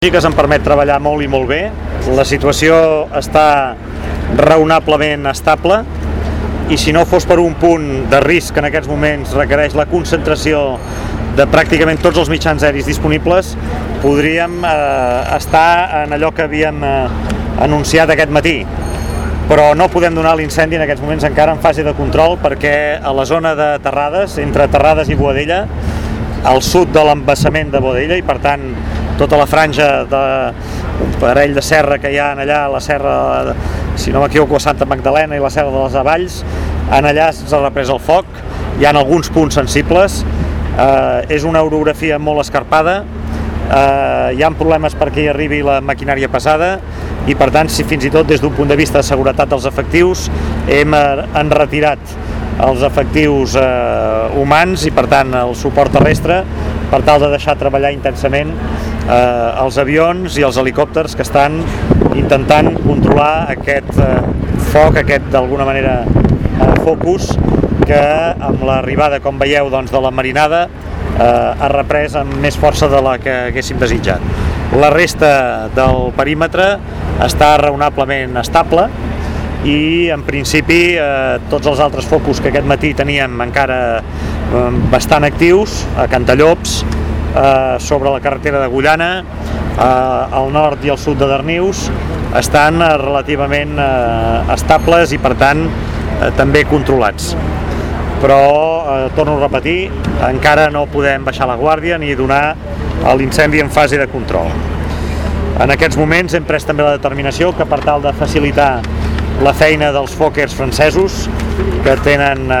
Que se'n permet treballar molt i molt bé. La situació està raonablement estable i si no fos per un punt de risc que en aquests moments requereix la concentració de pràcticament tots els mitjans aeris disponibles, podríem estar en allò que havíem anunciat aquest matí. Però no podem donar l'incendi en aquests moments encara en fase de control perquè a la zona de Terrades, entre Terrades i Boadella, al sud de l'embassament de Boadella i per tant tota la franja d'un parell de serra que hi ha allà, la serra, si no m'equivoco, a Santa Magdalena i la serra de les Avalls, en allà s'ha reprès el foc, hi ha alguns punts sensibles, és una orografia molt escarpada, hi ha problemes perquè hi arribi la maquinària pesada i per tant, si fins i tot des d'un punt de vista de seguretat dels efectius hem enretirat els efectius humans i per tant el suport terrestre per tal de deixar treballar intensament els avions i els helicòpters que estan intentant controlar aquest foc, aquest d'alguna manera focus que amb l'arribada, com veieu, de la marinada ha reprès amb més força de la que haguéssim desitjat. La resta del perímetre està raonablement estable i en principi tots els altres focus que aquest matí teníem encara bastant actius a Cantallops, sobre la carretera d'Agullana, al nord i al sud de Darnius, estan relativament estables i per tant també controlats. Però, torno a repetir, encara no podem baixar la guàrdia ni donar l'incendi en fase de control. En aquests moments hem pres també la determinació que per tal de facilitar la feina dels Fokkers francesos, que tenen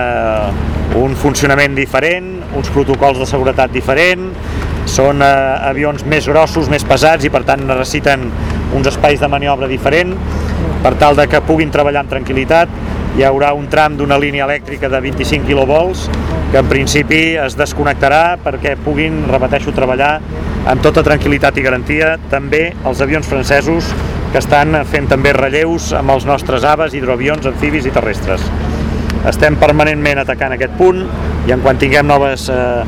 un funcionament diferent, uns protocols de seguretat diferent, són avions més grossos, més pesats i per tant necessiten uns espais de maniobra diferent. Per tal de que puguin treballar amb tranquil·litat, hi haurà un tram d'una línia elèctrica de 25 kV que en principi es desconnectarà perquè puguin, repeteixo, treballar amb tota tranquil·litat i garantia també els avions francesos que estan fent també relleus amb els nostres AVAs, hidroavions, amfibis i terrestres. Estem permanentment atacant aquest punt i en quan tinguem noves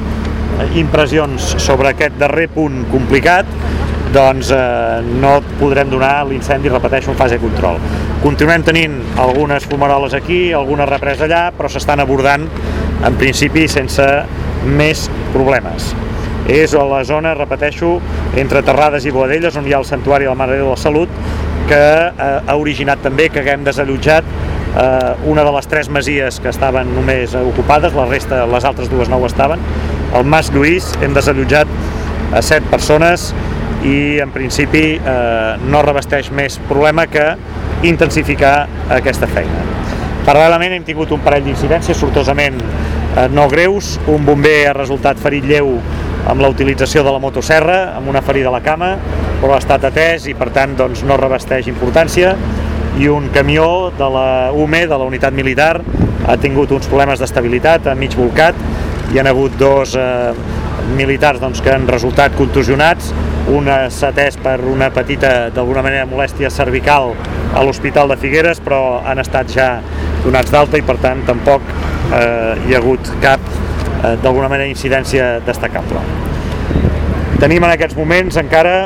impressions sobre aquest darrer punt complicat, doncs no podrem donar l'incendi, repeteixo, en fase de control. Continuem tenint algunes fumaroles aquí, alguna represa allà, però s'estan abordant en principi sense més problemes. És a la zona, repeteixo, entre Terrades i Boadelles, on hi ha el Santuari de la Mare de Déu de la Salut, que ha originat també que haguem desallotjat una de les 3 masies que estaven només ocupades, la resta, les altres 2 no ho estaven. Al Mas Lluís hem desallotjat 7 persones i en principi no revesteix més problema que intensificar aquesta feina. Paral·lelament hem tingut un parell d'incidències sortosament no greus. Un bomber ha resultat ferit lleu amb la utilització de la motosserra, amb una ferida a la cama, però ha estat atès i per tant no revesteix importància. I un camió de la UME, de la unitat militar, ha tingut uns problemes d'estabilitat, ha mig bolcat, hi ha hagut 2 militars que han resultat contusionats. Un s'ha atès per una petita, d'alguna manera, molèstia cervical a l'Hospital de Figueres, però han estat ja donats d'alta i per tant tampoc hi ha hagut cap, d'alguna manera, incidència destacable. Tenim en aquests moments encara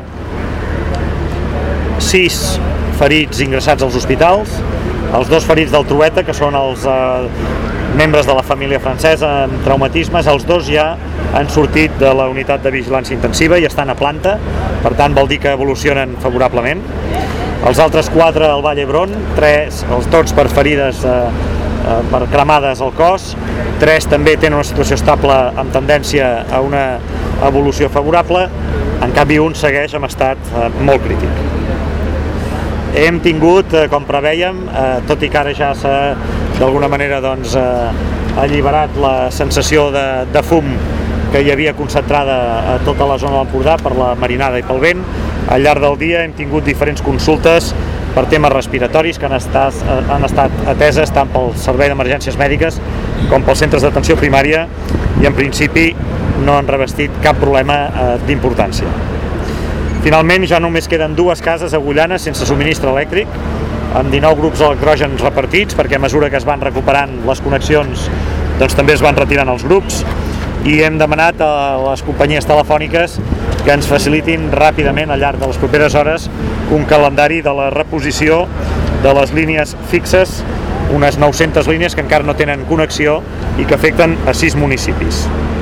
6 ferits ingressats als hospitals, els 2 ferits del Trueta, que són els membres de la família francesa amb traumatismes, els 2 ja han sortit de la unitat de vigilància intensiva i estan a planta, per tant vol dir que evolucionen favorablement. Els altres 4 al Vall d'Hebron, 3 tots per ferides per cremades al cos, 3 també tenen una situació estable amb tendència a una evolució favorable, en canvi un segueix en estat molt crític. Hem tingut, com prevèiem, tot i que ara ja s'ha d'alguna manera alliberat la sensació de fum que hi havia concentrada a tota la zona de l'Empordà per la marinada i pel vent, al llarg del dia hem tingut diferents consultes per temes respiratoris que han estat ateses tant pel Servei d'Emergències Mèdiques com pels centres d'atenció primària i en principi no han revestit cap problema d'importància. Finalment ja només queden 2 cases a Agullana sense subministre elèctric, amb 19 grups electrògens repartits, perquè a mesura que es van recuperant les connexions també es van retirant els grups. i hem demanat a les companyies telefòniques que ens facilitin ràpidament al llarg de les properes hores un calendari de la reposició de les línies fixes, unes 900 línies que encara no tenen connexió i que afecten a 6 municipis.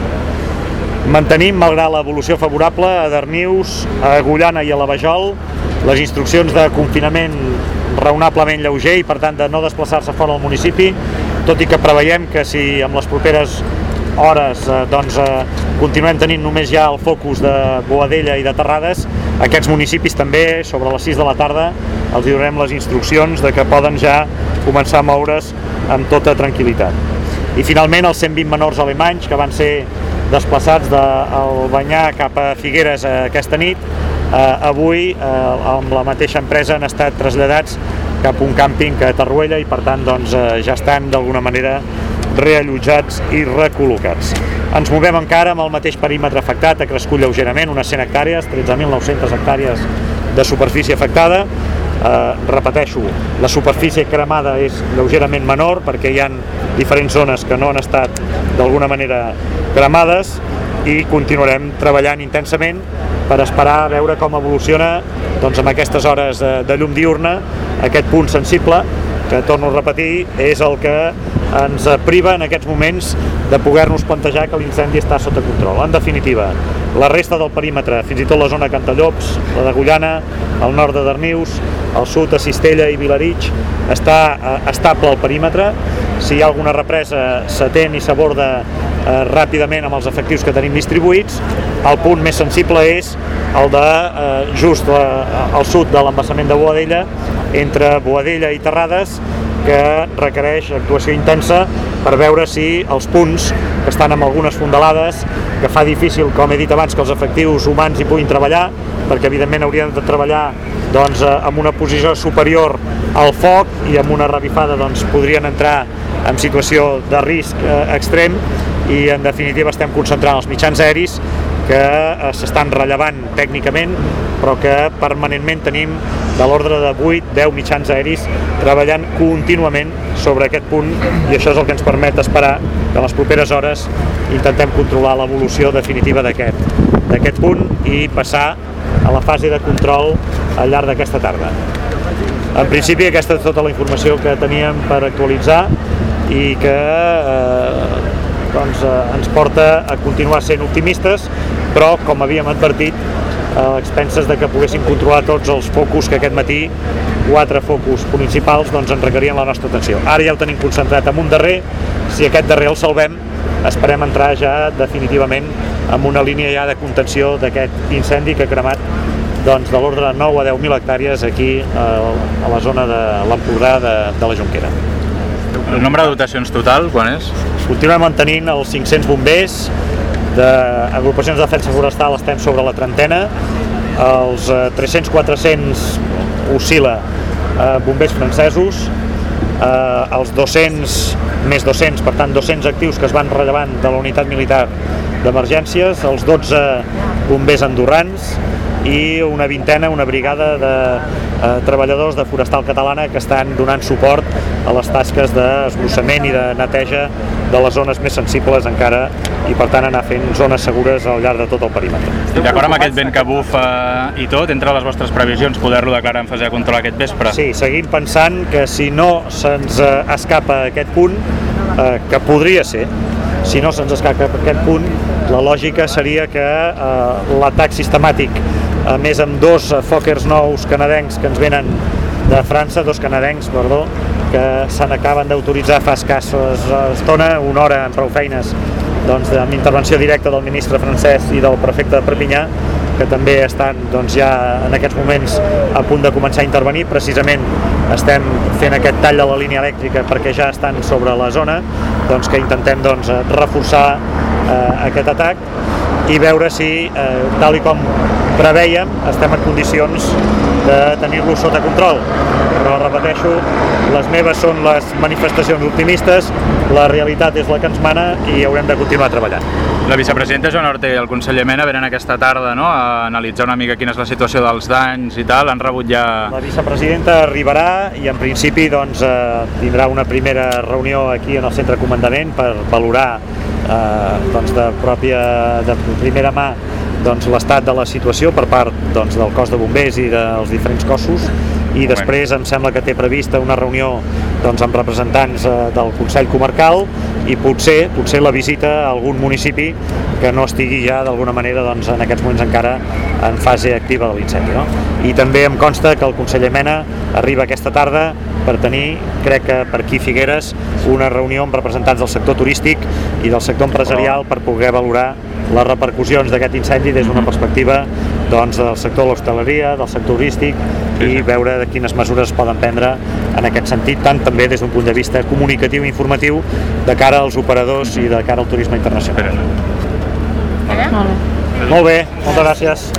Mantenim, malgrat l'evolució favorable, a Darnius, a Agullana i a la Vajol, les instruccions de confinament raonablement lleuger i per tant de no desplaçar-se fora del municipi, tot i que preveiem que si amb les properes hores continuem tenint només ja el focus de Boadella i de Terrades, aquests municipis també, sobre les 6 de la tarda, els donarem les instruccions de que poden ja començar a moure's amb tota tranquil·litat. I finalment els 120 menors alemanys que van ser desplaçats d'Albanyà cap a Figueres aquesta nit, avui amb la mateixa empresa han estat traslladats cap a un càmping a Tarruella i per tant ja estan d'alguna manera reallotjats i recol·locats. Ens movem encara amb el mateix perímetre afectat, ha crescut lleugerament, unes 100 hectàrees, 13.900 hectàrees de superfície afectada. Repeteixo, la superfície cremada és lleugerament menor perquè hi ha diferents zones que no han estat d'alguna manera cremades i continuarem treballant intensament per esperar a veure com evoluciona amb aquestes hores de llum diurna aquest punt sensible que, torno a repetir, és el que ens priva en aquests moments de poder-nos plantejar que l'incendi està sota control. En definitiva, la resta del perímetre, fins i tot la zona Cantallops, la d'Agullana, el nord de Darnius, el sud a Cistella i Vilarig, està estable el perímetre. Si hi ha alguna represa, s'atén i s'aborda ràpidament amb els efectius que tenim distribuïts. El punt més sensible és el de just al sud de l'embassament de Boadella, entre Boadella i Terrades, que requereix actuació intensa per veure si els punts que estan amb algunes fondalades, que fa difícil, com he dit abans, que els efectius humans hi puguin treballar, perquè evidentment haurien de treballar amb una posició superior al foc i amb una revifada podrien entrar en situació de risc extrem i en definitiva estem concentrant els mitjans aeris que s'estan rellevant tècnicament però que permanentment tenim de l'ordre de 8-10 mitjans aeris treballant contínuament sobre aquest punt i això és el que ens permet esperar que en les properes hores intentem controlar l'evolució definitiva d'aquest punt i passar a la fase de control al llarg d'aquesta tarda. En principi aquesta és tota la informació que teníem per actualitzar i que ens porta a continuar sent optimistes, però com havíem advertit, a expenses de que poguéssim controlar tots els focus que aquest matí, 4 focus principals, ens requerien la nostra atenció. Ara ja ho tenim concentrat en un darrer, si aquest darrer el salvem, esperem entrar ja definitivament en una línia ja de contenció d'aquest incendi que ha cremat de l'ordre de 9 a 10.000 hectàrees aquí a la zona de l'Empordà de la Jonquera. El nombre de dotacions total, quan és? Continuem mantenint els 500 bombers, d'agrupacions de defensa forestal estem sobre la trentena, els 300-400 oscil·la bombers francesos, els 200 més 200, per tant 200 actius que es van rellevant de la unitat militar d'emergències, els 12 bombers andorrans i una vintena, una brigada de treballadors de Forestal Catalana que estan donant suport a les tasques d'esbrossament i de neteja de les zones més sensibles encara i per tant anar fent zones segures al llarg de tot el perímetre. D'acord amb aquest vent que bufa i tot, entre les vostres previsions poder-lo declarar en fase de control aquest vespre? Sí, seguim pensant que si no se'ns escapa aquest punt, que podria ser, si no se'ns escapa aquest punt, la lògica seria que l'atac sistemàtic, a més amb 2 Fokkers nous canadencs que ens venen de França, 2 canadencs, perdó, que se n'acaben d'autoritzar fa escassa estona, una hora amb prou feines, amb intervenció directa del ministre francès i del prefecte de Perpinyà, que també estan ja en aquests moments a punt de començar a intervenir. Precisament estem fent aquest tall de la línia elèctrica perquè ja estan sobre la zona, que intentem reforçar aquest atac i veure si, tal com prevèiem, estem en condicions de tenir-lo sota control. Però repeteixo, les meves són les manifestacions optimistes, la realitat és la que ens mana i haurem de continuar treballant. La vicepresidenta Joana Ortega i el conseller Mena venen aquesta tarda a analitzar una mica quina és la situació dels danys i tal, han rebut ja... La vicepresidenta arribarà i en principi tindrà una primera reunió aquí en el centre de comandament per valorar de primera mà l'estat de la situació per part del cos de bombers i dels diferents cossos, i després em sembla que té prevista una reunió amb representants del Consell Comarcal i potser la visita a algun municipi que no estigui ja d'alguna manera en aquests moments encara en fase activa de l'incendi, no? I també em consta que el conseller Mena arriba aquesta tarda per tenir, crec que per aquí Figueres, una reunió amb representants del sector turístic i del sector empresarial per poder valorar les repercussions d'aquest incendi des d'una perspectiva del sector de l'hostaleria, del sector turístic, i veure de quines mesures es poden prendre en aquest sentit, tant també des d'un punt de vista comunicatiu i informatiu de cara als operadors i de cara al turisme internacional. Molt bé. Molt bé, moltes gràcies.